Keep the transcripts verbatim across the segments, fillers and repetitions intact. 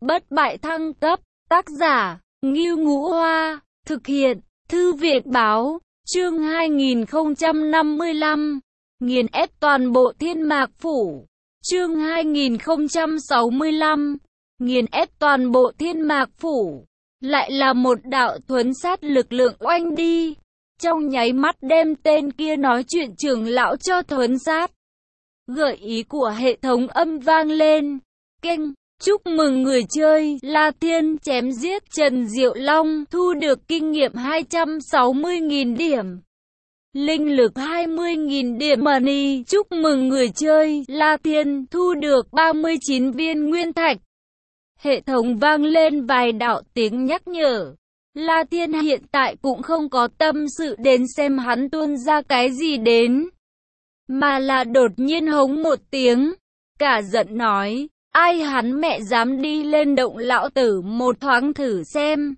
bất bại thăng cấp, tác giả, Ngưu Ngũ Hoa, thực hiện, Thư viện Báo, chương hai nghìn không trăm năm mươi lăm, nghiền ép toàn bộ Thiên Mạc Phủ, chương hai nghìn không trăm sáu mươi lăm, nghiền ép toàn bộ Thiên Mạc Phủ, lại là một đạo thuấn sát lực lượng oanh đi, trong nháy mắt đem tên kia nói chuyện trưởng lão cho thuấn sát. Gợi ý của hệ thống âm vang lên, keng, chúc mừng người chơi La Thiên chém giết Trần Diệu Long thu được kinh nghiệm hai trăm sáu mươi nghìn điểm, linh lực hai mươi nghìn điểm money. Chúc mừng người chơi La Thiên thu được ba mươi chín viên nguyên thạch. Hệ thống vang lên vài đạo tiếng nhắc nhở. La Thiên hiện tại cũng không có tâm sự đến xem hắn tuôn ra cái gì đến, mà là đột nhiên hống một tiếng, cả giận nói, ai hắn mẹ dám đi lên động lão tử một thoáng thử xem.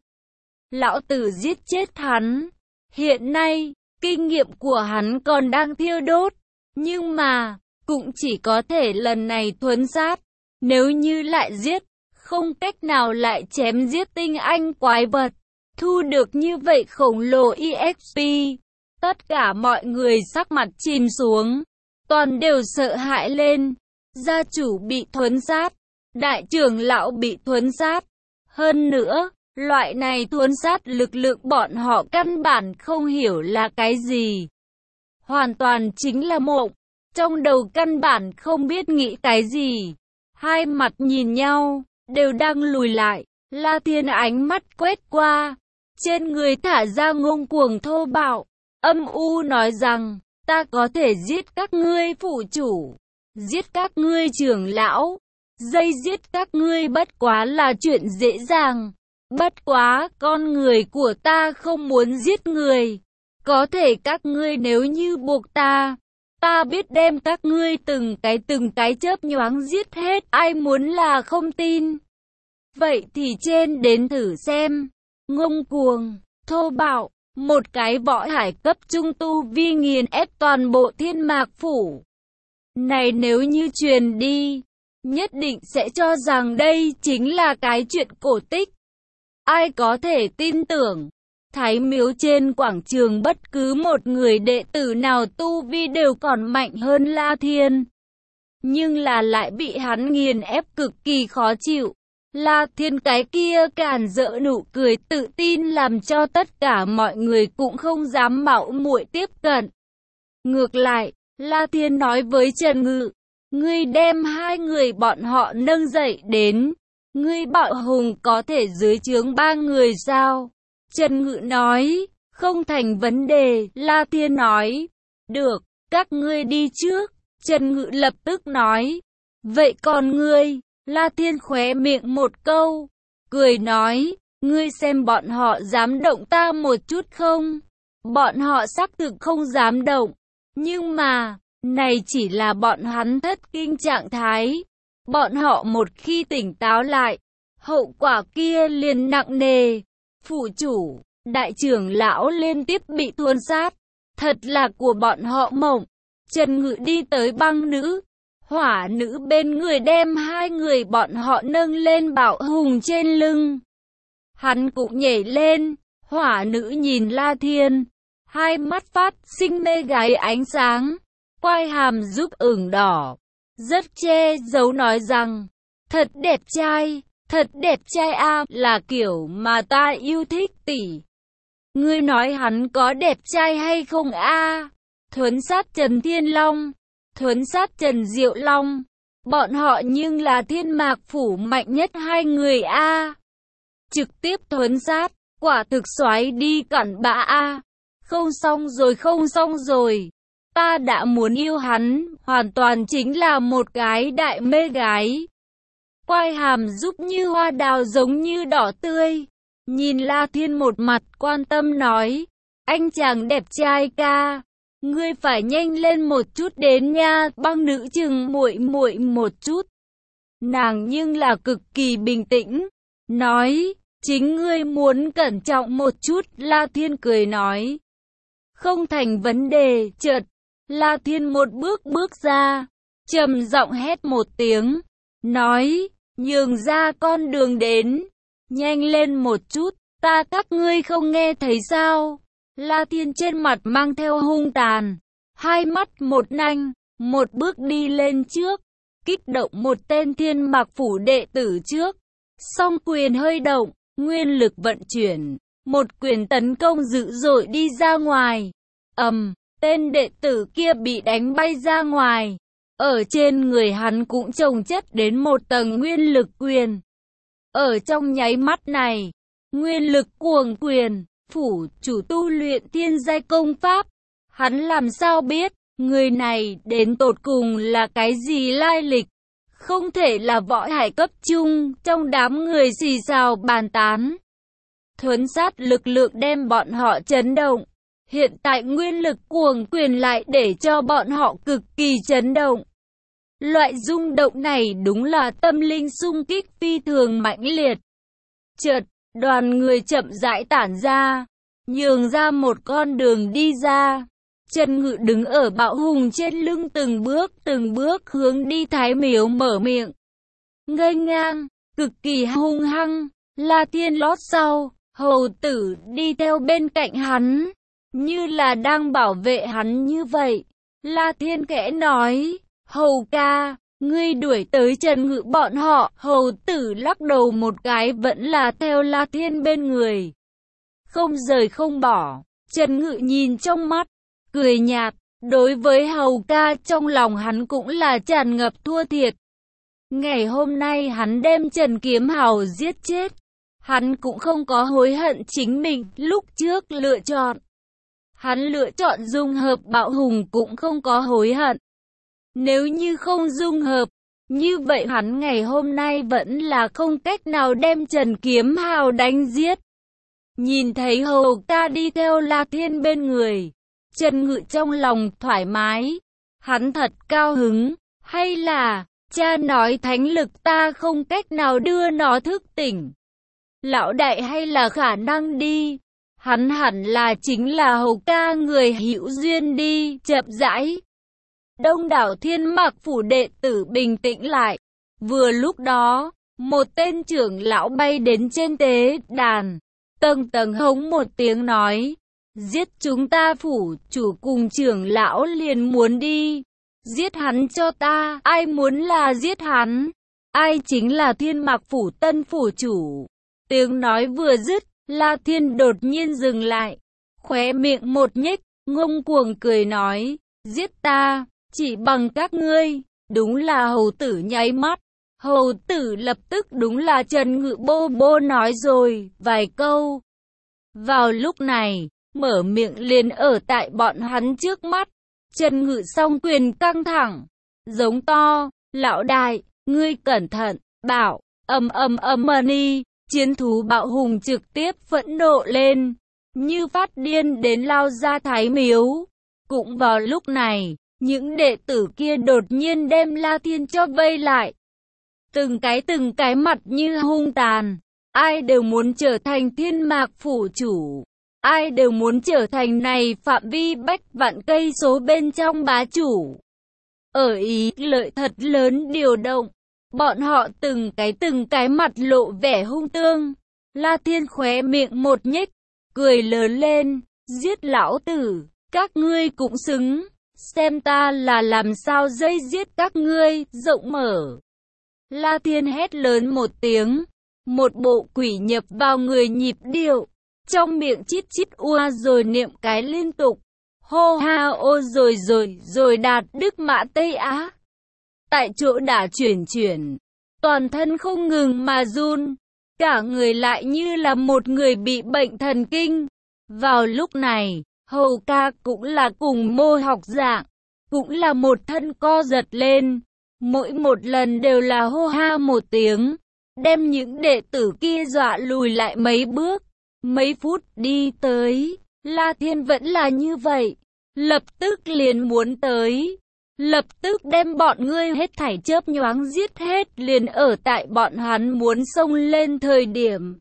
Lão tử giết chết hắn. Hiện nay, kinh nghiệm của hắn còn đang thiêu đốt, nhưng mà, cũng chỉ có thể lần này thuấn sát. Nếu như lại giết, không cách nào lại chém giết tinh anh quái vật, thu được như vậy khổng lồ e ích pê. Tất cả mọi người sắc mặt chìm xuống, toàn đều sợ hãi lên. Gia chủ bị thuấn sát, đại trưởng lão bị thuấn sát. Hơn nữa, loại này thuấn sát lực lượng bọn họ căn bản không hiểu là cái gì. Hoàn toàn chính là mộng, trong đầu căn bản không biết nghĩ cái gì. Hai mặt nhìn nhau, đều đang lùi lại. La Thiên ánh mắt quét qua, trên người thả ra ngông cuồng thô bạo, âm u nói rằng, ta có thể giết các ngươi phụ chủ, giết các ngươi trưởng lão, dây giết các ngươi bất quá là chuyện dễ dàng. Bất quá, con người của ta không muốn giết người. Có thể các ngươi nếu như buộc ta, ta biết đem các ngươi từng cái từng cái chớp nhoáng giết hết. Ai muốn là không tin, vậy thì trên đến thử xem. Ngông cuồng, thô bạo, một cái võ hải cấp trung tu vi nghiền ép toàn bộ Thiên Mạc Phủ. Này nếu như truyền đi, nhất định sẽ cho rằng đây chính là cái chuyện cổ tích. Ai có thể tin tưởng? Thái miếu trên quảng trường bất cứ một người đệ tử nào tu vi đều còn mạnh hơn La Thiên, nhưng là lại bị hắn nghiền ép cực kỳ khó chịu. La Thiên cái kia càn rỡ nụ cười tự tin làm cho tất cả mọi người cũng không dám mạo muội tiếp cận. Ngược lại, La Thiên nói với Trần Ngự, ngươi đem hai người bọn họ nâng dậy đến, ngươi Bạo Hùng có thể dưới trướng ba người sao? Trần Ngự nói, không thành vấn đề. La Thiên nói, được, các ngươi đi trước. Trần Ngự lập tức nói, vậy còn ngươi? La Thiên khóe miệng một câu, cười nói, ngươi xem bọn họ dám động ta một chút không? Bọn họ xác thực không dám động, nhưng mà, này chỉ là bọn hắn thất kinh trạng thái. Bọn họ một khi tỉnh táo lại, hậu quả kia liền nặng nề. Phủ chủ, đại trưởng lão liên tiếp bị thuần sát, thật là của bọn họ mộng. Trần Ngự đi tới băng nữ, hỏa nữ bên người đem hai người bọn họ nâng lên Bạo Hùng trên lưng. Hắn cũng nhảy lên, hỏa nữ nhìn La Thiên, hai mắt phát sinh mê gái ánh sáng, quai hàm giúp ửng đỏ, rất che giấu nói rằng, thật đẹp trai, thật đẹp trai a, là kiểu mà ta yêu thích tỷ. Ngươi nói hắn có đẹp trai hay không a? Thuấn sát Trần Thiên Long, thuấn sát Trần Diệu Long, bọn họ nhưng là Thiên Mạc Phủ mạnh nhất hai người a. Trực tiếp thuấn sát, quả thực xoái đi cặn bã a. Không xong rồi, không xong rồi. Ta đã muốn yêu hắn, hoàn toàn chính là một cái đại mê gái. Quai hàm giúp như hoa đào giống như đỏ tươi. Nhìn La Thiên một mặt quan tâm nói, anh chàng đẹp trai ca, ngươi phải nhanh lên một chút đến nha. Băng nữ chừng muội muội một chút. Nàng nhưng là cực kỳ bình tĩnh, nói, chính ngươi muốn cẩn trọng một chút. La Thiên cười nói, không thành vấn đề. Chợt, La Thiên một bước bước ra, trầm giọng hét một tiếng, nói, nhường ra con đường đến. Nhanh lên một chút, ta các ngươi không nghe thấy sao? La Thiên trên mặt mang theo hung tàn, hai mắt một nanh, một bước đi lên trước, kích động một tên Thiên Mạc Phủ đệ tử trước. Song quyền hơi động, nguyên lực vận chuyển, một quyền tấn công dữ dội đi ra ngoài. Ầm, tên đệ tử kia bị đánh bay ra ngoài. Ở trên người hắn cũng chồng chất đến một tầng nguyên lực quyền. Ở trong nháy mắt này, nguyên lực cuồng quyền, phủ chủ tu luyện thiên giai công pháp. Hắn làm sao biết, người này đến tột cùng là cái gì lai lịch? Không thể là võ hải cấp trung, trong đám người xì xào bàn tán. Thuấn sát lực lượng đem bọn họ chấn động. Hiện tại nguyên lực cuồng quyền lại để cho bọn họ cực kỳ chấn động. Loại rung động này đúng là tâm linh xung kích phi thường mãnh liệt. Chợt, đoàn người chậm rãi tản ra, nhường ra một con đường đi ra. Trần Ngự đứng ở Bạo Hùng trên lưng từng bước từng bước hướng đi Thái Miếu mở miệng. Nghênh ngang, cực kỳ hung hăng, La Thiên lót sau, hầu tử đi theo bên cạnh hắn, như là đang bảo vệ hắn như vậy. La Thiên khẽ nói, hầu ca, ngươi đuổi tới Trần Ngự bọn họ. Hầu tử lắc đầu một cái vẫn là theo La Thiên bên người, không rời không bỏ. Trần Ngự nhìn trong mắt, cười nhạt, đối với hầu ca trong lòng hắn cũng là tràn ngập thua thiệt. Ngày hôm nay hắn đem Trần Kiếm Hào giết chết, hắn cũng không có hối hận chính mình lúc trước lựa chọn. Hắn lựa chọn dung hợp Bạo Hùng cũng không có hối hận. Nếu như không dung hợp, như vậy hắn ngày hôm nay vẫn là không cách nào đem Trần Kiếm Hào đánh giết. Nhìn thấy hầu ca đi theo La Thiên bên người, Trần Ngự trong lòng thoải mái, hắn thật cao hứng, hay là, cha nói thánh lực ta không cách nào đưa nó thức tỉnh. Lão đại hay là khả năng đi, hắn hẳn là chính là hầu ca người hữu duyên đi, chậm rãi. Đông đảo Thiên Mạc Phủ đệ tử bình tĩnh lại, vừa lúc đó, một tên trưởng lão bay đến trên tế đàn, tầng tầng hống một tiếng nói. Giết chúng ta phủ chủ cùng trưởng lão liền muốn đi. Giết hắn cho ta. Ai muốn là giết hắn? Ai chính là Thiên Mạc Phủ tân phủ chủ? Tiếng nói vừa dứt, La Thiên đột nhiên dừng lại. Khóe miệng một nhếch, ngông cuồng cười nói. Giết ta, chỉ bằng các ngươi. Đúng là hầu tử nháy mắt. Hầu tử lập tức đúng là Trần Ngự bô bô nói rồi, vài câu. Vào lúc này, mở miệng liền ở tại bọn hắn trước mắt. Trần Ngự song quyền căng thẳng, giống to, lão đại, ngươi cẩn thận, bảo, ầm ầm ầm mani, chiến thú Bạo Hùng trực tiếp phẫn nộ lên, như phát điên đến lao ra Thái Miếu. Cũng vào lúc này, những đệ tử kia đột nhiên đem La Thiên cho vây lại. Từng cái từng cái mặt như hung tàn, ai đều muốn trở thành Thiên Mạc Phủ chủ. Ai đều muốn trở thành này phạm vi bách vạn cây số bên trong bá chủ. Ở ý lợi thật lớn điều động, bọn họ từng cái từng cái mặt lộ vẻ hung tương. La Thiên khóe miệng một nhếch, cười lớn lên, giết lão tử, các ngươi cũng xứng, xem ta là làm sao dây giết các ngươi, rộng mở. La Thiên hét lớn một tiếng, một bộ quỷ nhập vào người nhịp điệu. Trong miệng chít chít ua rồi niệm cái liên tục. Hô ha ô rồi rồi rồi đạt đức mã Tây Á. Tại chỗ đã chuyển chuyển. Toàn thân không ngừng mà run. Cả người lại như là một người bị bệnh thần kinh. Vào lúc này, hầu ca cũng là cùng mô học dạng. Cũng là một thân co giật lên. Mỗi một lần đều là hô ha một tiếng. Đem những đệ tử kia dọa lùi lại mấy bước. Mấy phút đi tới, La Thiên vẫn là như vậy, lập tức liền muốn tới, lập tức đem bọn ngươi hết thảy chớp nhoáng giết hết liền ở tại bọn hắn muốn xông lên thời điểm.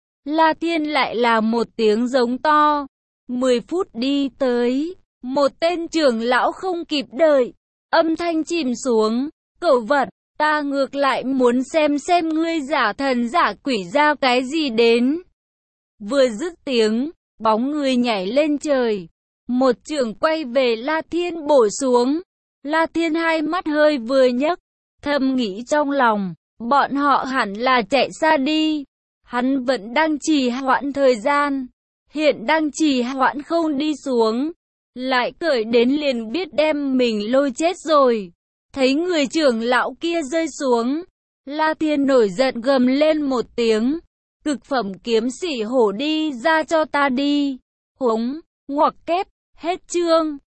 La Thiên lại là một tiếng giống to, mười phút đi tới, một tên trưởng lão không kịp đợi, âm thanh chìm xuống, cẩu vật, Ta ngược lại muốn xem xem ngươi giả thần giả quỷ ra cái gì đến. Vừa dứt tiếng, bóng người nhảy lên trời. Một chưởng quay về La Thiên bổ xuống. La Thiên hai mắt hơi vừa nhấc, thầm nghĩ trong lòng, bọn họ hẳn là chạy xa đi. Hắn vẫn đang trì hoãn thời gian, hiện đang trì hoãn không đi xuống, lại cởi đến liền biết đem mình lôi chết rồi. Thấy người trưởng lão kia rơi xuống, La Thiên nổi giận gầm lên một tiếng, cực phẩm kiếm sĩ hổ đi ra cho ta đi. Hống, ngoặc kép, hết chương.